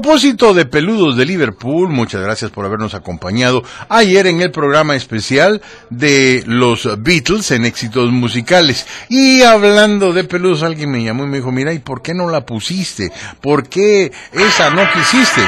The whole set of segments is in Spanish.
propósito de Peludos de Liverpool, muchas gracias por habernos acompañado ayer en el programa especial de los Beatles en éxitos musicales. Y hablando de Peludos, alguien me llamó y me dijo, mira, ¿y por qué no la pusiste? ¿Por qué esa no quisiste?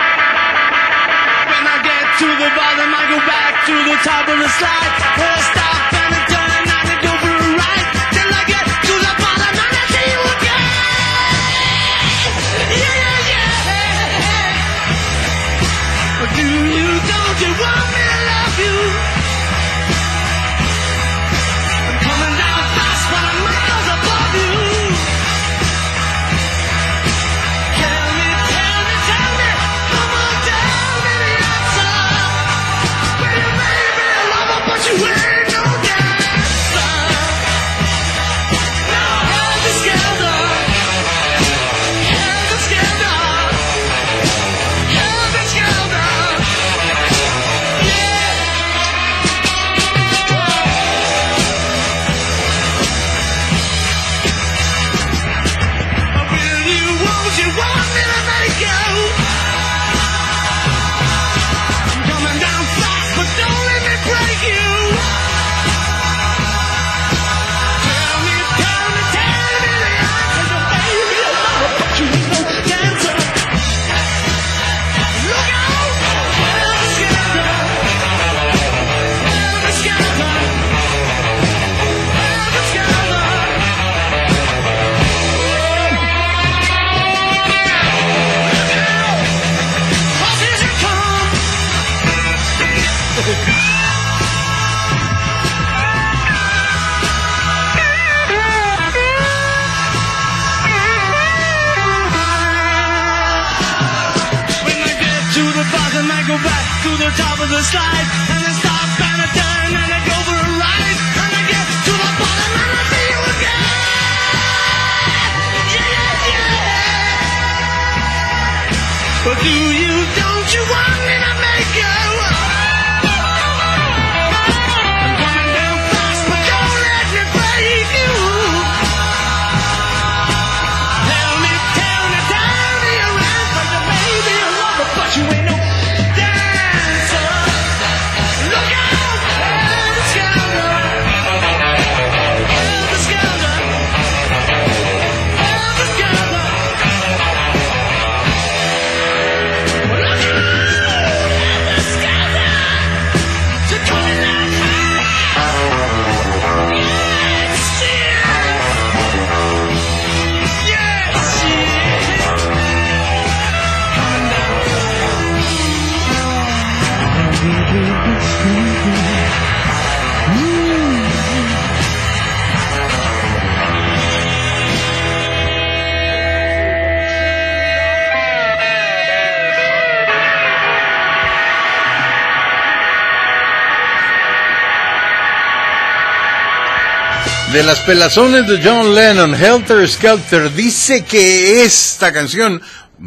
De las pelazones de John Lennon, Helter Skelter, dice que esta canción,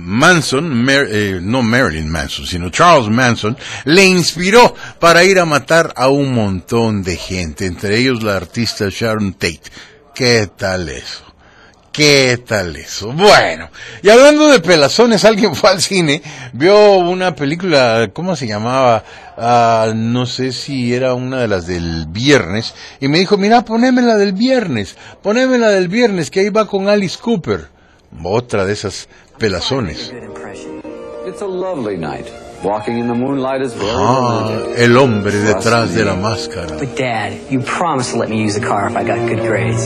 no Marilyn Manson, sino Charles Manson, le inspiró para ir a matar a un montón de gente, entre ellos la artista Sharon Tate. ¿Qué tal eso? ¿Qué tal eso? Bueno, y hablando de pelazones, alguien fue al cine, vio una película, ¿cómo se llamaba? No sé si era una de las del viernes, y me dijo, mira, poneme la del viernes, que ahí va con Alice Cooper. Otra de esas pelazones. It's a lovely night. Walking in the moonlight is very romantic. El hombre detrás de la máscara. But Dad, you promised to let me use the car if I got good grades.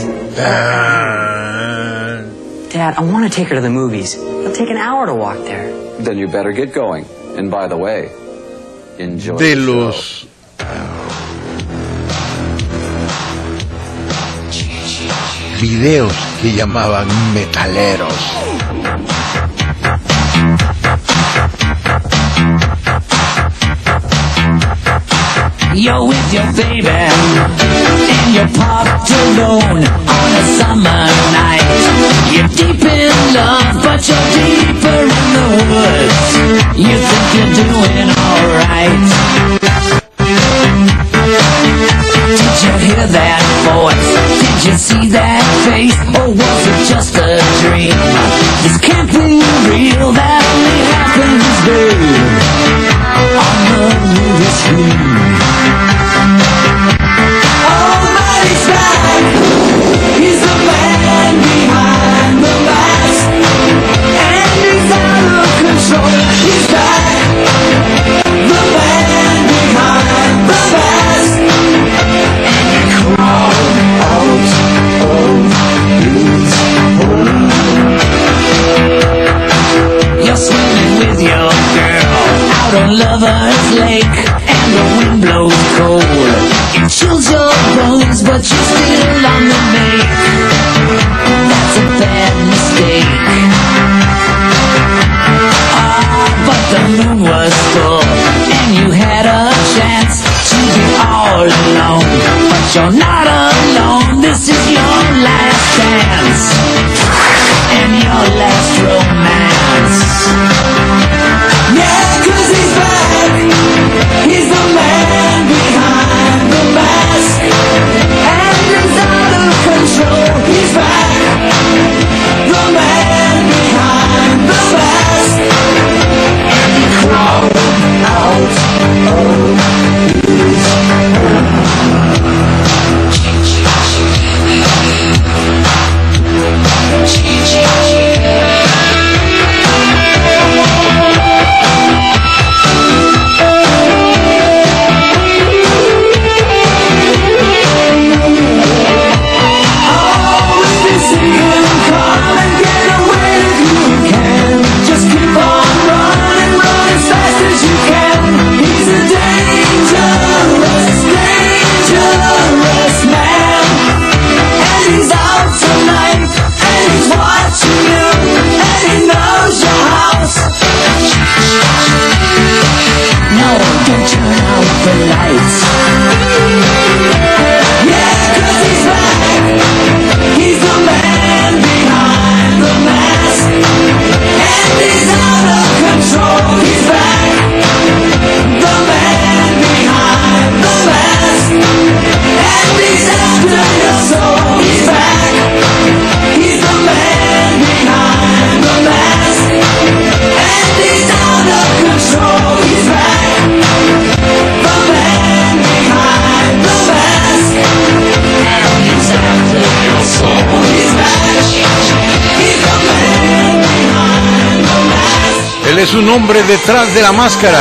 Dad, I want to take her to the movies. It'll take an hour to walk there. Then you better get going. And by the way, enjoy de the los videos que llamaban metaleros. You're with your baby and you're parked alone on a summer night. You're deep in love, but you're deeper in the woods. You think you're doing alright. Did you hear that voice? Did you see that face? Or was it just a dream? This can't be real, that only happened lover's lake and the wind blows cold. It chills your bones, but you're still on the make. That's a bad mistake. But the moon was full and you had a chance to be all alone. But you're not alone, this is your last dance and your last romance. Yeah, 'cause he's back, he's the man behind the mask, and he's out of control. He's back, the man behind the mask, and he crawled out of his Es un hombre detrás de la máscara,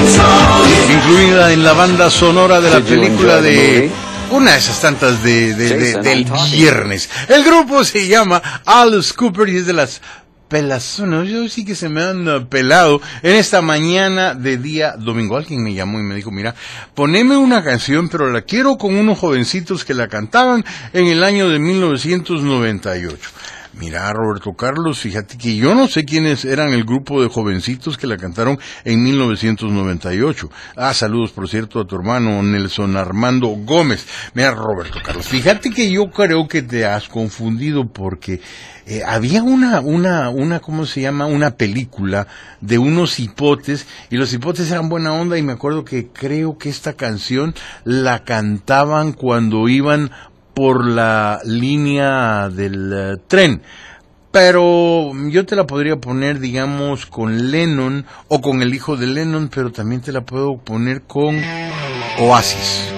incluida en la banda sonora de la película de una de esas tantas del viernes. El grupo se llama Alice Cooper y es de las pelazonas. Yo sí que se me han pelado en esta mañana de día domingo. Alguien me llamó y me dijo, mira, poneme una canción, pero la quiero con unos jovencitos que la cantaban en el año de 1998. Mira, Roberto Carlos, fíjate que yo no sé quiénes eran el grupo de jovencitos que la cantaron en 1998. Saludos, por cierto, a tu hermano Nelson Armando Gómez. Mira, Roberto Carlos, fíjate que yo creo que te has confundido porque había una, ¿cómo se llama? Una película de unos hipotes, y los hipotes eran buena onda, y me acuerdo que creo que esta canción la cantaban cuando iban por la línea del tren, pero yo te la podría poner, digamos, con Lennon o con el hijo de Lennon, pero también te la puedo poner con Oasis.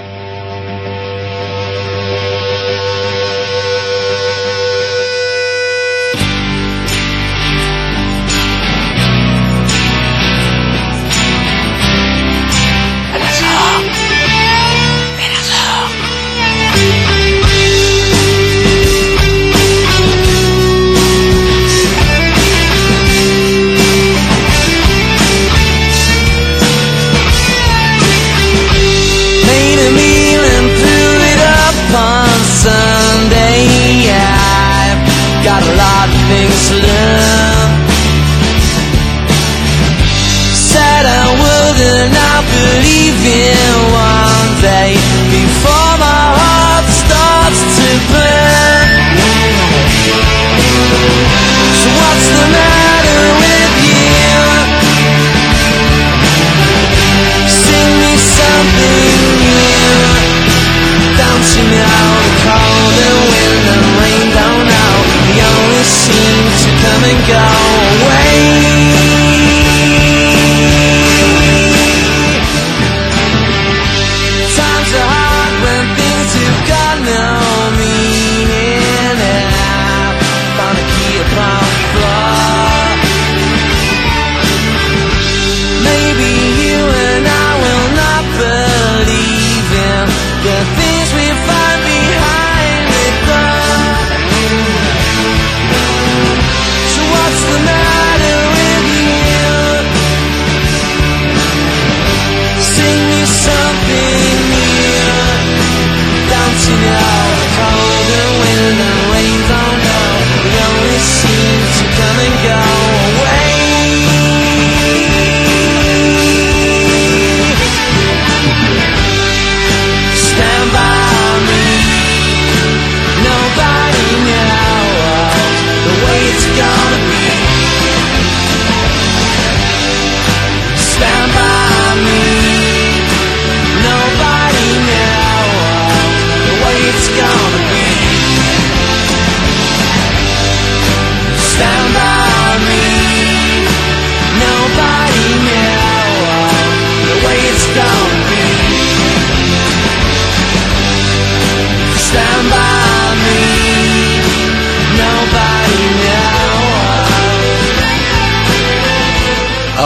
Got a lot of things to learn. Said I would and I believe in one day before my heart starts to burn. So what's the matter with you? Sing me something new. Don't you know the cold and wind and rain don't know? You only seem to come and go away. Times are hard when things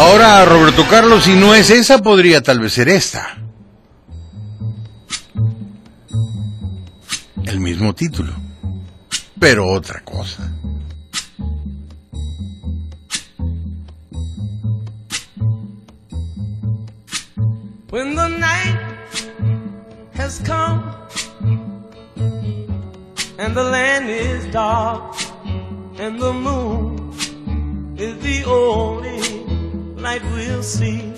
Ahora, Roberto Carlos, si no es esa, podría tal vez ser esta. El mismo título, pero otra cosa. When the night has come and the land is dark and the moon is the only light we'll see.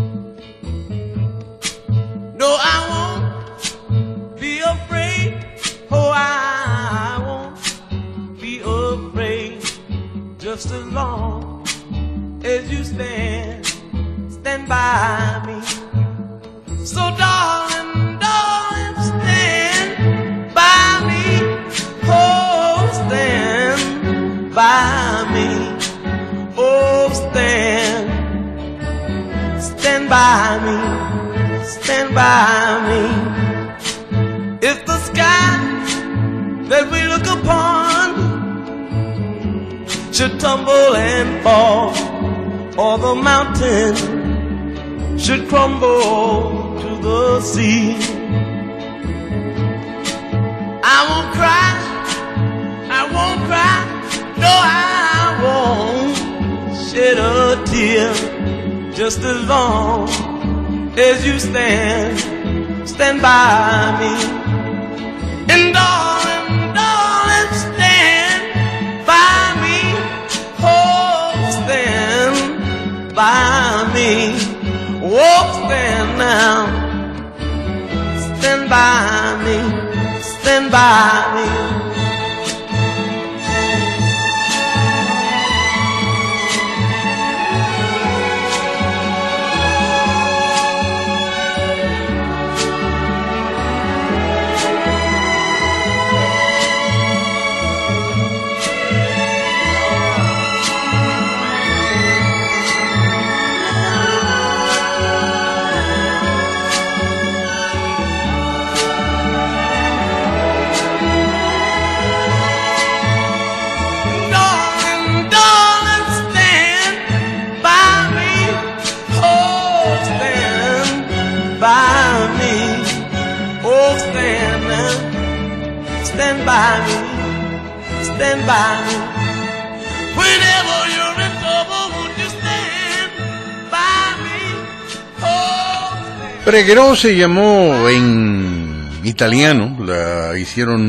No, I won't be afraid. Oh, I won't be afraid. Just as long as you stand by me. So darling, darling, stand by me. Oh, stand by me. Oh, stand by me. Stand by me. If the sky that we look upon should tumble and fall, or the mountain should crumble to the sea, I won't cry, I won't cry, no, I won't shed a tear, just as long as you stand by me. And darling, darling, stand by me, oh, stand by me. Oh, stand now, stand by me, stand by me. Stand by me, stand by me. Whenever you're in trouble, won't you stand by me? Oh, Pregherò se llamó en italiano, la hicieron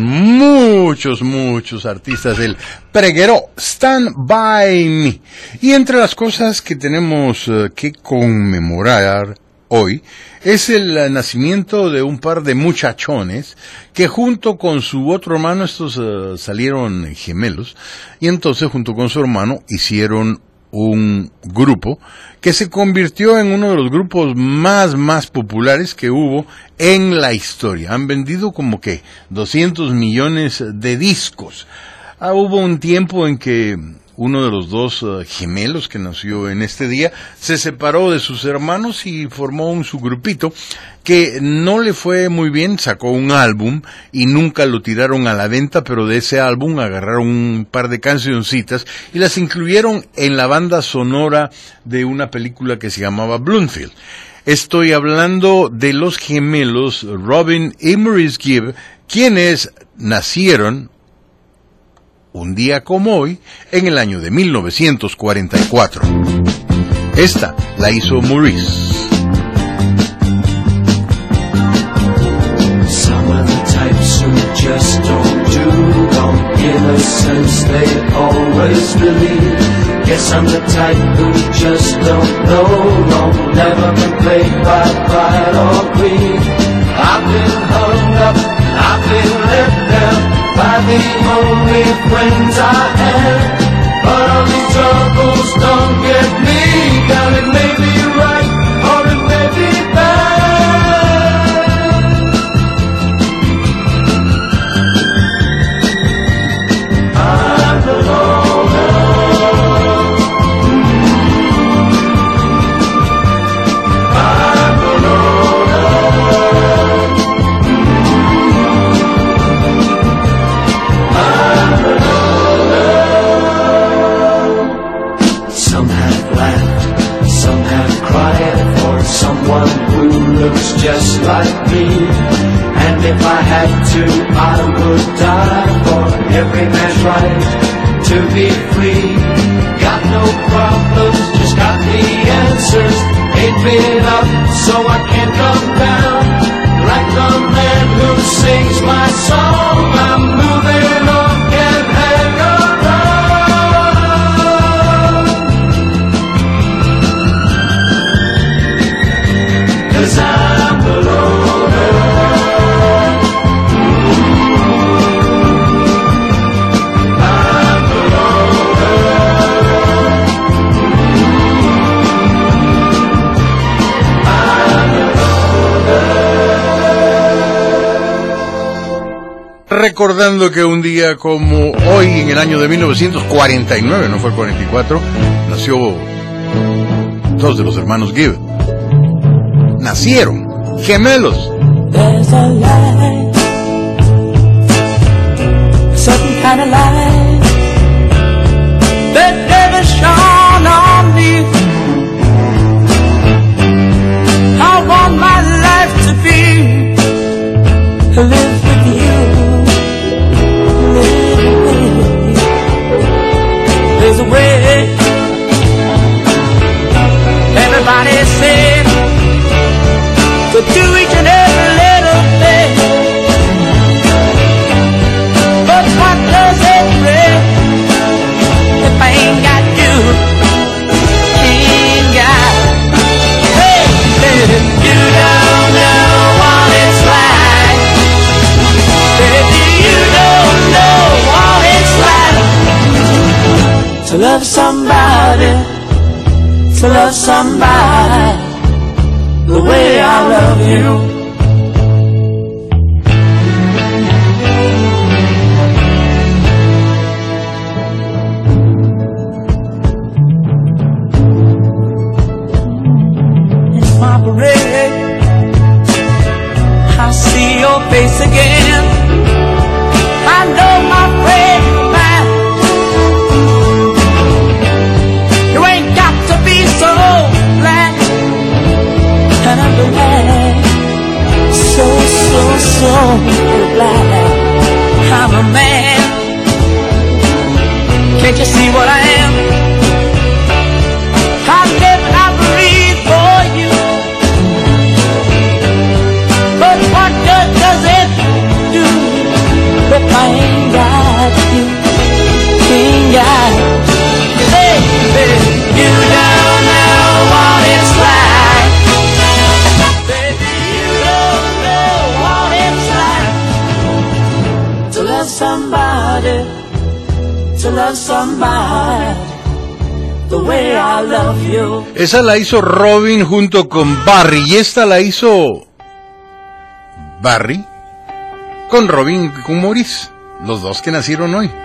muchos artistas, el Pregherò, Stand By Me. Y entre las cosas que tenemos que conmemorar hoy es el nacimiento de un par de muchachones que junto con su otro hermano, estos salieron gemelos, y entonces junto con su hermano hicieron un grupo que se convirtió en uno de los grupos más populares que hubo en la historia. Han vendido como que 200 millones de discos. Hubo un tiempo en que uno de los dos gemelos que nació en este día se separó de sus hermanos y formó un subgrupito que no le fue muy bien, sacó un álbum y nunca lo tiraron a la venta, pero de ese álbum agarraron un par de cancioncitas y las incluyeron en la banda sonora de una película que se llamaba Bloomfield. Estoy hablando de los gemelos Robin y Maurice Gibb, quienes nacieron un día como hoy, en el año de 1944. Esta la hizo Maurice. Some of the types who just don't innocence they always believe. Guess I'm the type who just don't know, never been played by pride or greed. I've been hung up, I've been let down by the only friends I have. But all these troubles don't get me down. It may be right or it may be bad. I'm the loner. I'm the loner. Some have looks just like me. And if I had to, I would die for every man's right to be free. Got no problems, just got the answers. Ain't been up, so I can't come down. Like the man who sings my song, I'm moving on, can't hang around. 'Cause I'm the loner. I'm the loner. I'm the Recordando que un día como hoy, en el año de 1949, no fue el 44, nació dos de los hermanos Gibb. Nacieron gemelos. There's a light, a certain kind of light that never shone on me. I want my life to be live with you, live with you. There's a way. Everybody said to do each and every little thing, but what does it bring if I ain't got you? Ain't got. Hey, baby, you don't know what it's like. Baby, you don't know what it's like to love somebody, to love somebody the way I love you. In my parade, I see your face again. I know my friend of mine. You ain't got to be so black. And I'm glad, so glad I'm a man. Can't you see what I am? I live and I breathe for you. But what good does it do if I ain't got you? Ain't got you. Hey, baby, you don't know what it's like. Somebody, to love somebody the way I love you. Esa la hizo Robin junto con Barry, y esta la hizo Barry con Robin y con Maurice, los dos que nacieron hoy.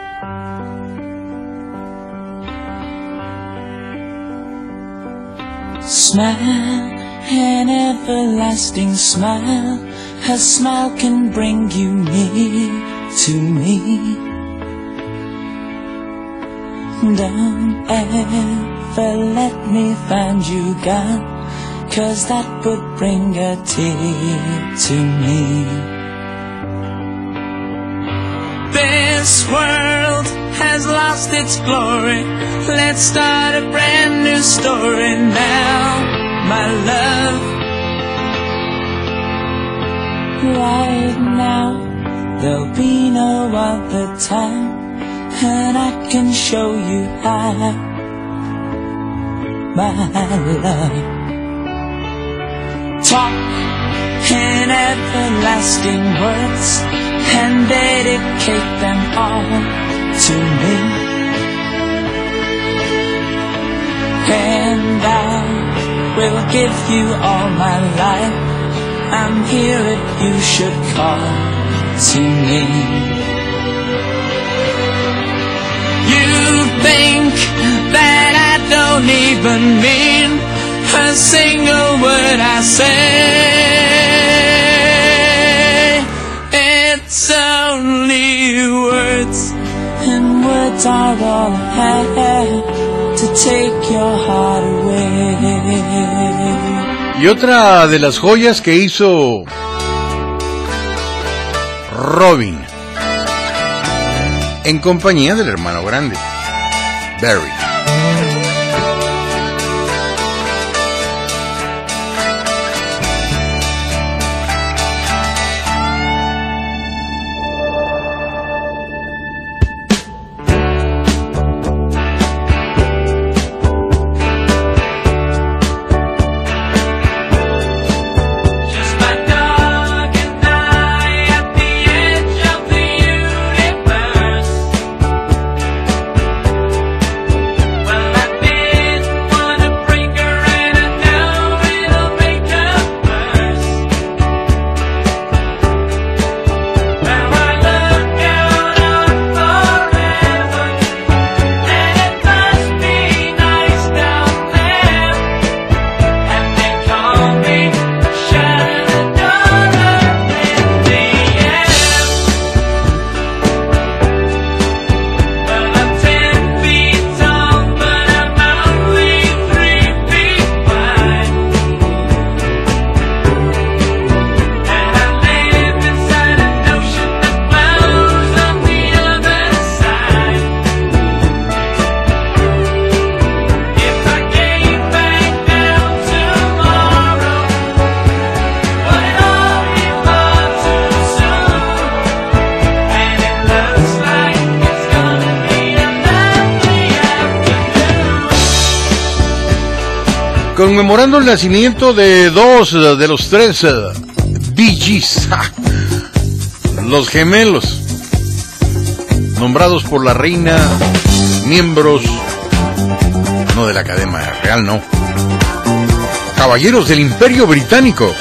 Smile, an everlasting smile. A smile can bring you near to me. Don't ever let me find you gone, 'cause that would bring a tear to me. This world has lost its glory. Let's start a brand new story now, my love. Right now, there'll be no other time, and I can show you how, my love. Talk in everlasting words and dedicate them all to me, and I will give you all my life. I'm here if you should call to me. You think that I don't even mean a single word I say. It's only words, and words are all I have to take your heart away. Y otra de las joyas que hizo Robin en compañía del hermano grande, Barry. Conmemorando el nacimiento de dos de los tres Bee Gees, los gemelos, nombrados por la reina, miembros, no de la Academia Real, no, caballeros del Imperio Británico.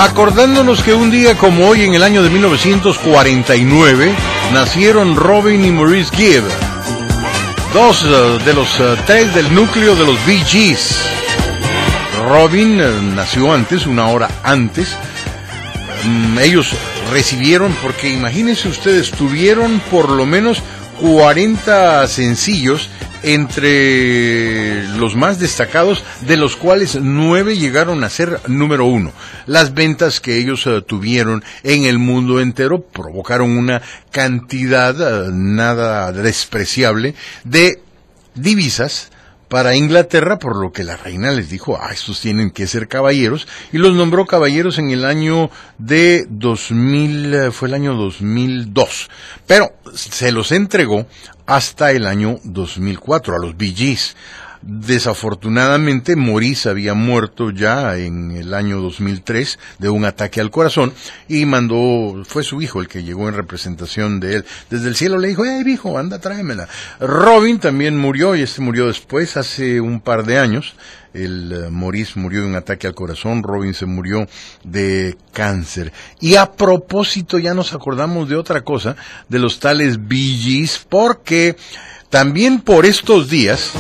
Acordándonos que un día como hoy, en el año de 1949, nacieron Robin y Maurice Gibb, dos de los tres del núcleo de los Bee Gees. Robin nació antes, una hora antes. Ellos recibieron, porque imagínense ustedes, tuvieron por lo menos 40 sencillos, entre los más destacados, de los cuales 9 llegaron a ser número 1. Las ventas que ellos tuvieron en el mundo entero provocaron una cantidad nada despreciable de divisas para Inglaterra, por lo que la reina les dijo, estos tienen que ser caballeros, y los nombró caballeros en el año de 2000, fue el año 2002, pero se los entregó hasta el año 2004 a los Bee Gees. Desafortunadamente, Maurice había muerto ya en el año 2003 de un ataque al corazón, y fue su hijo el que llegó en representación de él. Desde el cielo le dijo, hijo, anda, tráemela. Robin también murió, y murió después, hace un par de años. Maurice murió de un ataque al corazón, Robin se murió de cáncer. Y a propósito, ya nos acordamos de otra cosa, de los tales Bee Gees, porque también por estos días,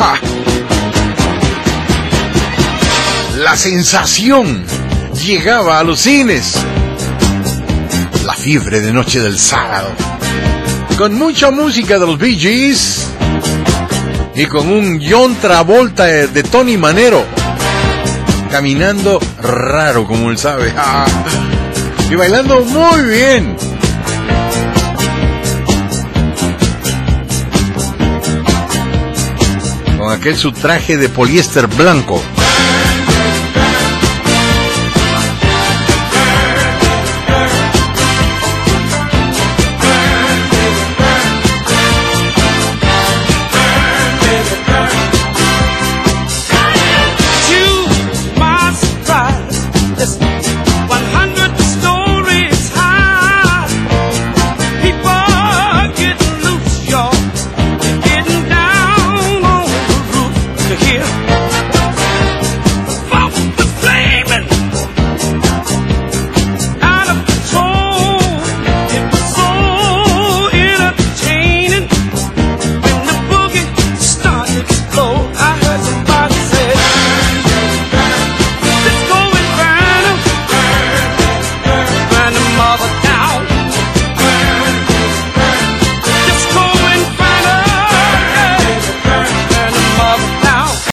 la sensación llegaba a los cines. La fiebre de noche del sábado, con mucha música de los Bee Gees y con un John Travolta de Tony Manero caminando raro, como él sabe, y bailando muy bien. Con aquel su traje de poliéster blanco.